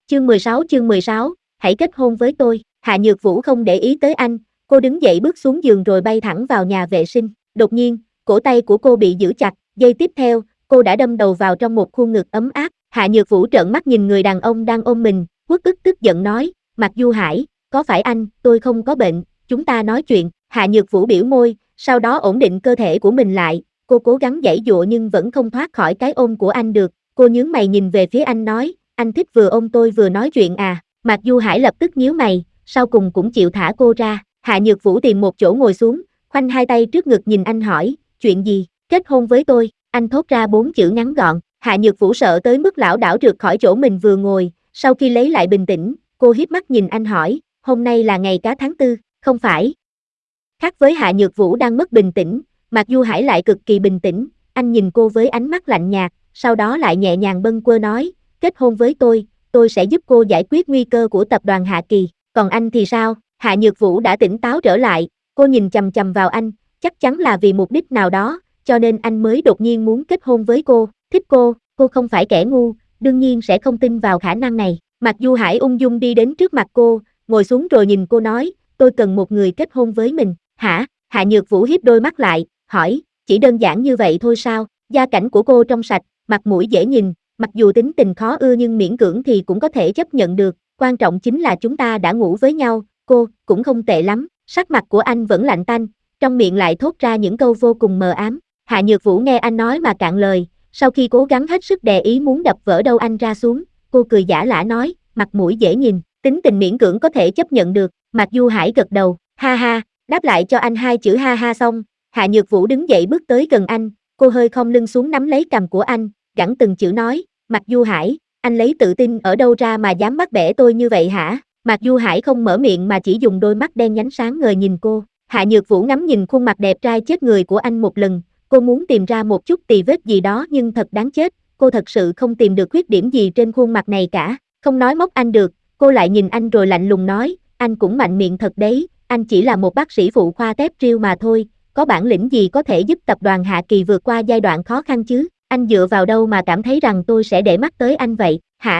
Chương 16, hãy kết hôn với tôi. Hạ Nhược Vũ không để ý tới anh, cô đứng dậy bước xuống giường rồi bay thẳng vào nhà vệ sinh. Đột nhiên, cổ tay của cô bị giữ chặt, giây tiếp theo, cô đã đâm đầu vào trong một khuôn ngực ấm áp. Hạ Nhược Vũ trợn mắt nhìn người đàn ông đang ôm mình, uất ức tức giận nói, Mạc Du Hải, có phải anh, tôi không có bệnh, chúng ta nói chuyện. Hạ Nhược Vũ biểu môi, sau đó ổn định cơ thể của mình lại, cô cố gắng giãy giụa nhưng vẫn không thoát khỏi cái ôm của anh được. Cô nhướng mày nhìn về phía anh nói, anh thích vừa ôm tôi vừa nói chuyện à. Mạc Du Hải lập tức nhíu mày, sau cùng cũng chịu thả cô ra. Hạ Nhược Vũ tìm một chỗ ngồi xuống, khoanh hai tay trước ngực nhìn anh hỏi, chuyện gì, kết hôn với tôi, anh thốt ra 4 chữ ngắn gọn. Hạ Nhược Vũ sợ tới mức lảo đảo trượt khỏi chỗ mình vừa ngồi, sau khi lấy lại bình tĩnh, cô híp mắt nhìn anh hỏi, hôm nay là ngày cá tháng 4, không phải? Khác với Hạ Nhược Vũ đang mất bình tĩnh, Mạc Du Hải lại cực kỳ bình tĩnh, anh nhìn cô với ánh mắt lạnh nhạt, sau đó lại nhẹ nhàng bâng quơ nói, kết hôn với tôi sẽ giúp cô giải quyết nguy cơ của tập đoàn Hạ Kỳ, còn anh thì sao? Hạ Nhược Vũ đã tỉnh táo trở lại, cô nhìn chằm chằm vào anh, chắc chắn là vì mục đích nào đó, cho nên anh mới đột nhiên muốn kết hôn với cô, thích cô không phải kẻ ngu, đương nhiên sẽ không tin vào khả năng này. Mạc Du Hải ung dung đi đến trước mặt cô, ngồi xuống rồi nhìn cô nói, tôi cần một người kết hôn với mình. Hả? Hạ Nhược Vũ hiếp đôi mắt lại, hỏi, chỉ đơn giản như vậy thôi sao? Gia cảnh của cô trong sạch, mặt mũi dễ nhìn, mặc dù tính tình khó ưa nhưng miễn cưỡng thì cũng có thể chấp nhận được, quan trọng chính là chúng ta đã ngủ với nhau, cô, cũng không tệ lắm. Sắc mặt của anh vẫn lạnh tanh, trong miệng lại thốt ra những câu vô cùng mờ ám. Hạ Nhược Vũ nghe anh nói mà cạn lời, sau khi cố gắng hết sức đè ý muốn đập vỡ đầu anh ra xuống, cô cười giả lả nói, mặt mũi dễ nhìn, tính tình miễn cưỡng có thể chấp nhận được. Mạc Du Hải gật đầu, ha ha, đáp lại cho anh 2 chữ ha ha xong. Hạ Nhược Vũ đứng dậy bước tới gần anh, cô hơi khom lưng xuống nắm lấy cằm của anh, gằn từng chữ nói, Mạc Du Hải, anh lấy tự tin ở đâu ra mà dám bắt bẻ tôi như vậy hả? Mạc Du Hải không mở miệng mà chỉ dùng đôi mắt đen nhánh sáng ngời nhìn cô. Hạ Nhược Vũ ngắm nhìn khuôn mặt đẹp trai chết người của anh một lần, cô muốn tìm ra một chút tì vết gì đó nhưng thật đáng chết, cô thật sự không tìm được khuyết điểm gì trên khuôn mặt này cả. Không nói móc anh được, cô lại nhìn anh rồi lạnh lùng nói, anh cũng mạnh miệng thật đấy, anh chỉ là một bác sĩ phụ khoa tép riêu mà thôi, có bản lĩnh gì có thể giúp tập đoàn Hạ Kỳ vượt qua giai đoạn khó khăn chứ, anh dựa vào đâu mà cảm thấy rằng tôi sẽ để mắt tới anh vậy, hả?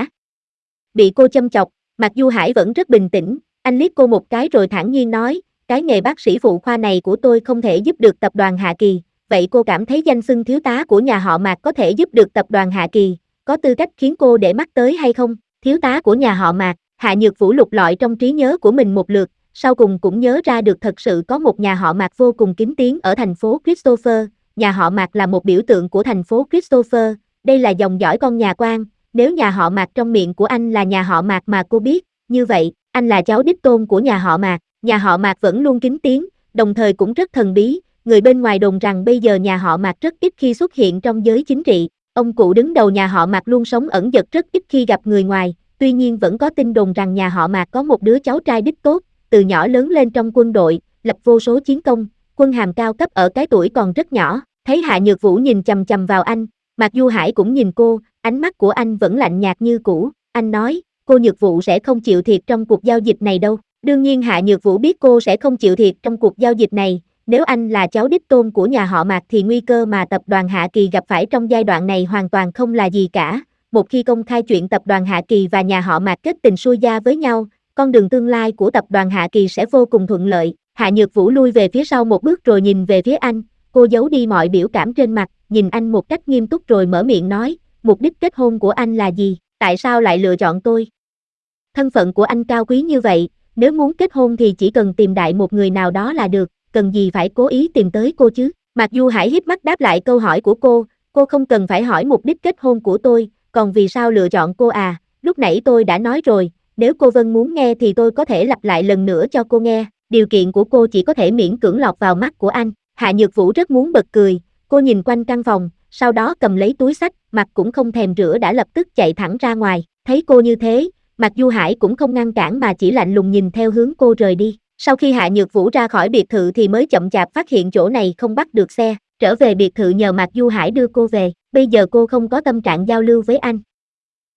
Bị cô châm chọc, Mạc Du Hải vẫn rất bình tĩnh, anh liếc cô một cái rồi thản nhiên nói, cái nghề bác sĩ phụ khoa này của tôi không thể giúp được tập đoàn Hạ Kỳ, vậy cô cảm thấy danh xưng thiếu tá của nhà họ Mạc có thể giúp được tập đoàn Hạ Kỳ, có tư cách khiến cô để mắt tới hay không? Thiếu tá của nhà họ Mạc, Hạ Nhược Vũ lục lọi trong trí nhớ của mình một lượt, sau cùng cũng nhớ ra được thật sự có một nhà họ Mạc vô cùng kín tiếng ở thành phố Christopher, nhà họ Mạc là một biểu tượng của thành phố Christopher, đây là dòng dõi con nhà quan, nếu nhà họ Mạc trong miệng của anh là nhà họ Mạc mà cô biết, như vậy, anh là cháu đích tôn của nhà họ Mạc vẫn luôn kín tiếng, đồng thời cũng rất thần bí, người bên ngoài đồn rằng bây giờ nhà họ Mạc rất ít khi xuất hiện trong giới chính trị, ông cụ đứng đầu nhà họ Mạc luôn sống ẩn dật rất ít khi gặp người ngoài, tuy nhiên vẫn có tin đồn rằng nhà họ Mạc có một đứa cháu trai đích tốt, từ nhỏ lớn lên trong quân đội, lập vô số chiến công, quân hàm cao cấp ở cái tuổi còn rất nhỏ. Thấy Hạ Nhược Vũ nhìn chằm chằm vào anh, Mạc Du Hải cũng nhìn cô, ánh mắt của anh vẫn lạnh nhạt như cũ, anh nói, cô Nhược Vũ sẽ không chịu thiệt trong cuộc giao dịch này đâu. Đương nhiên Hạ Nhược Vũ biết cô sẽ không chịu thiệt trong cuộc giao dịch này, nếu anh là cháu đích tôn của nhà họ Mạc thì nguy cơ mà tập đoàn Hạ Kỳ gặp phải trong giai đoạn này hoàn toàn không là gì cả. Một khi công khai chuyện tập đoàn Hạ Kỳ và nhà họ Mạc kết tình xuôi gia với nhau, con đường tương lai của tập đoàn Hạ Kỳ sẽ vô cùng thuận lợi. Hạ Nhược Vũ lui về phía sau một bước rồi nhìn về phía anh, cô giấu đi mọi biểu cảm trên mặt, nhìn anh một cách nghiêm túc rồi mở miệng nói, mục đích kết hôn của anh là gì, tại sao lại lựa chọn tôi? Thân phận của anh cao quý như vậy, nếu muốn kết hôn thì chỉ cần tìm đại một người nào đó là được, cần gì phải cố ý tìm tới cô chứ? Mạc Du Hải híp mắt đáp lại câu hỏi của cô không cần phải hỏi mục đích kết hôn của tôi, còn vì sao lựa chọn cô à, lúc nãy tôi đã nói rồi, nếu cô Vân muốn nghe thì tôi có thể lặp lại lần nữa cho cô nghe, điều kiện của cô chỉ có thể miễn cưỡng lọt vào mắt của anh. Hạ Nhược Vũ rất muốn bật cười, cô nhìn quanh căn phòng, sau đó cầm lấy túi xách, mặt cũng không thèm rửa đã lập tức chạy thẳng ra ngoài, thấy cô như thế, Mạc Du Hải cũng không ngăn cản mà chỉ lạnh lùng nhìn theo hướng cô rời đi. Sau khi Hạ Nhược Vũ ra khỏi biệt thự thì mới chậm chạp phát hiện chỗ này không bắt được xe, trở về biệt thự nhờ Mạc Du Hải đưa cô về, bây giờ cô không có tâm trạng giao lưu với anh,